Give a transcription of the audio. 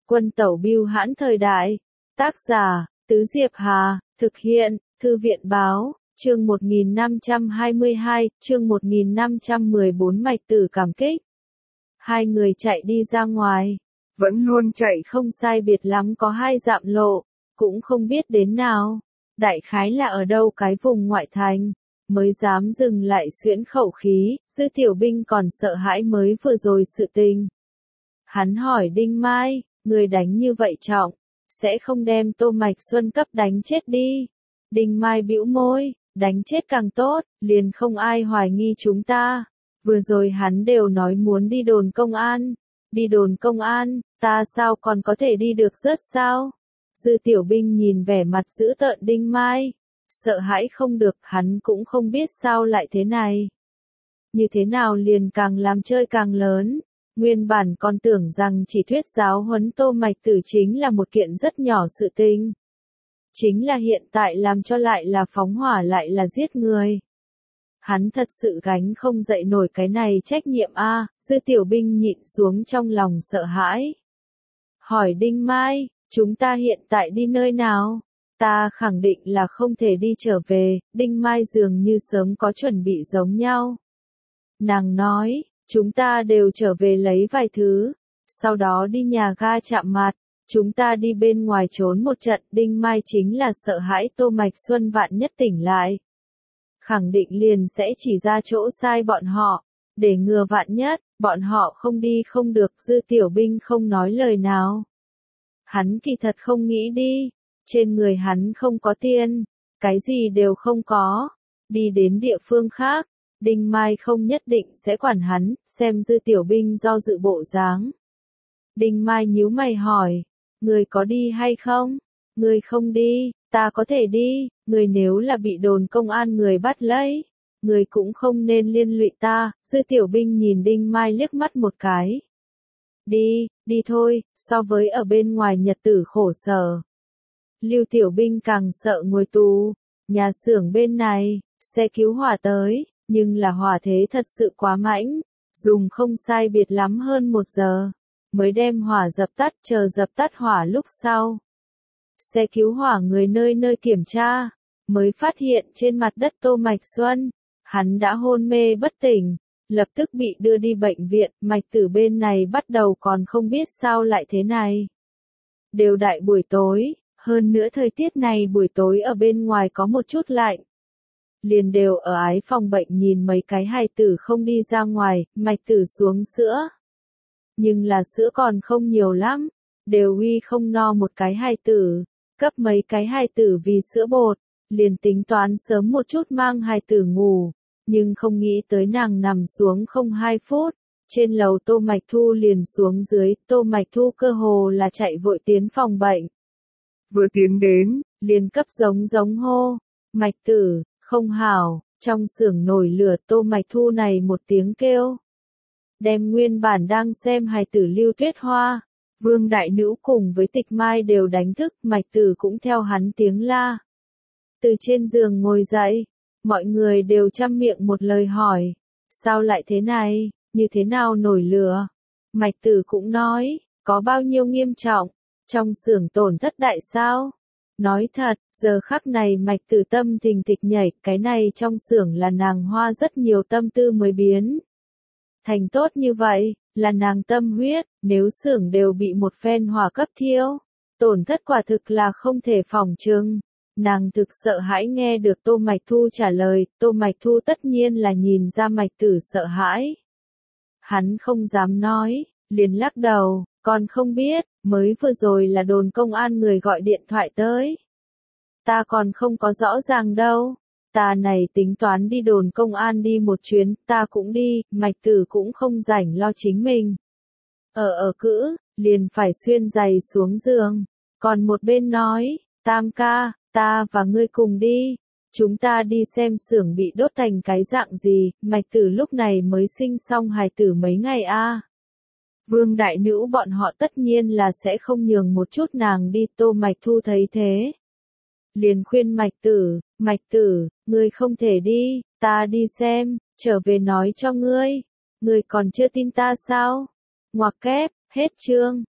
Quân tẩu bưu hãn thời đại. Tác giả, Tứ Diệp Hà, thực hiện, Thư viện báo, chương 1522, chương 1514 Mạch Tử cảm kích. Hai người chạy đi ra ngoài. Vẫn luôn chạy không sai biệt lắm có 2 dặm lộ, cũng không biết đến nào. Đại khái là ở đâu cái vùng ngoại thành, mới dám dừng lại xuyễn khẩu khí, Dư Tiểu Binh còn sợ hãi mới vừa rồi sự tình. Hắn hỏi Đinh Mai, người đánh như vậy trọng, sẽ không đem Tô Mạch Xuân cấp đánh chết đi. Đinh Mai bĩu môi, đánh chết càng tốt, liền không ai hoài nghi chúng ta. Vừa rồi hắn đều nói muốn đi đồn công an. Đi đồn công an, ta sao còn có thể đi được rớt sao? Dư Tiểu Binh nhìn vẻ mặt dữ tợn Đinh Mai. Sợ hãi không được, hắn cũng không biết sao lại thế này. Như thế nào liền càng làm chơi càng lớn. Nguyên bản còn tưởng rằng chỉ thuyết giáo huấn Tô Mạch Tử chính là một kiện rất nhỏ sự tình. Chính là hiện tại làm cho lại là phóng hỏa lại là giết người. Hắn thật sự gánh không dậy nổi cái này trách nhiệm a. Dư Tiểu Binh nhịn xuống trong lòng sợ hãi. Hỏi Đinh Mai, chúng ta hiện tại đi nơi nào? Ta khẳng định là không thể đi trở về. Đinh Mai dường như sớm có chuẩn bị giống nhau. Nàng nói, chúng ta đều trở về lấy vài thứ, sau đó đi nhà ga chạm mặt, chúng ta đi bên ngoài trốn một trận. Đinh Mai chính là sợ hãi Tô Mạch Xuân vạn nhất tỉnh lại. Khẳng định liền sẽ chỉ ra chỗ sai bọn họ, để ngừa vạn nhất, bọn họ không đi không được. Dư Tiểu Binh không nói lời nào. Hắn kỳ thật không nghĩ đi, trên người hắn không có tiền, cái gì đều không có, đi đến địa phương khác. Đinh Mai không nhất định sẽ quản hắn, xem Dư Tiểu Binh do dự bộ dáng. Đinh Mai nhíu mày hỏi, người có đi hay không? Người không đi, ta có thể đi, người nếu là bị đồn công an người bắt lấy, người cũng không nên liên lụy ta. Dư Tiểu Binh nhìn Đinh Mai liếc mắt một cái. Đi thôi, so với ở bên ngoài nhật tử khổ sở. Lưu Tiểu Binh càng sợ ngồi tù, nhà xưởng bên này, xe cứu hỏa tới. Nhưng là hỏa thế thật sự quá mãnh, dùng không sai biệt lắm hơn 1 giờ, mới đem hỏa dập tắt. Chờ dập tắt hỏa lúc sau, xe cứu hỏa người nơi nơi kiểm tra, mới phát hiện trên mặt đất Tô Mạch Xuân, hắn đã hôn mê bất tỉnh, lập tức bị đưa đi bệnh viện. Mạch Tử bên này bắt đầu còn không biết sao lại thế này. Đều đại buổi tối, hơn nữa thời tiết này buổi tối ở bên ngoài có một chút lạnh. Liền đều ở ái phòng bệnh nhìn mấy cái hài tử không đi ra ngoài. Mạch Tử xuống sữa. Nhưng là sữa còn không nhiều lắm, đều uy không no một cái hài tử, cấp mấy cái hài tử vì sữa bột, liền tính toán sớm một chút mang hài tử ngủ, nhưng không nghĩ tới nàng nằm xuống không 2 phút, trên lầu Tô Mạch Thu liền xuống dưới. Tô Mạch Thu cơ hồ là chạy vội tiến phòng bệnh. Vừa tiến đến, liền cấp giống hô, Mạch Tử. Không hảo, trong xưởng nổi lửa. Tô Mạch Thu này một tiếng kêu, đem nguyên bản đang xem hài tử Lưu Tuyết Hoa, Vương Đại Nữ cùng với Tịch Mai đều đánh thức. Mạch Tử cũng theo hắn tiếng la. Từ trên giường ngồi dậy, mọi người đều trăm miệng một lời hỏi, sao lại thế này, như thế nào nổi lửa? Mạch Tử cũng nói, có bao nhiêu nghiêm trọng, trong xưởng tổn thất đại sao? Nói thật, giờ khắc này Mạch Tử tâm thình thịch nhảy, cái này trong xưởng là nàng hoa rất nhiều tâm tư mới biến thành tốt như vậy, là nàng tâm huyết. Nếu xưởng đều bị một phen hỏa cấp thiêu, tổn thất quả thực là không thể phỏng chừng. Nàng thực sợ hãi nghe được Tô Mạch Thu trả lời. Tô Mạch Thu tất nhiên là nhìn ra Mạch Tử sợ hãi. Hắn không dám nói, liền lắc đầu, còn không biết, mới vừa rồi là đồn công an người gọi điện thoại tới. Ta còn không có rõ ràng đâu, ta này tính toán đi đồn công an đi một chuyến, ta cũng đi. Mạch Tử cũng không rảnh lo chính mình. Ở cữ, liền phải xuyên giày xuống giường, còn một bên nói, Tam ca, ta và ngươi cùng đi, chúng ta đi xem xưởng bị đốt thành cái dạng gì. Mạch Tử lúc này mới sinh xong hài tử mấy ngày a. Vương Đại Nữ bọn họ tất nhiên là sẽ không nhường một chút nàng đi. Tô Mạch Thu thấy thế, liền khuyên Mạch Tử, ngươi không thể đi, ta đi xem, trở về nói cho ngươi còn chưa tin ta sao? Ngoặc kép, hết chương.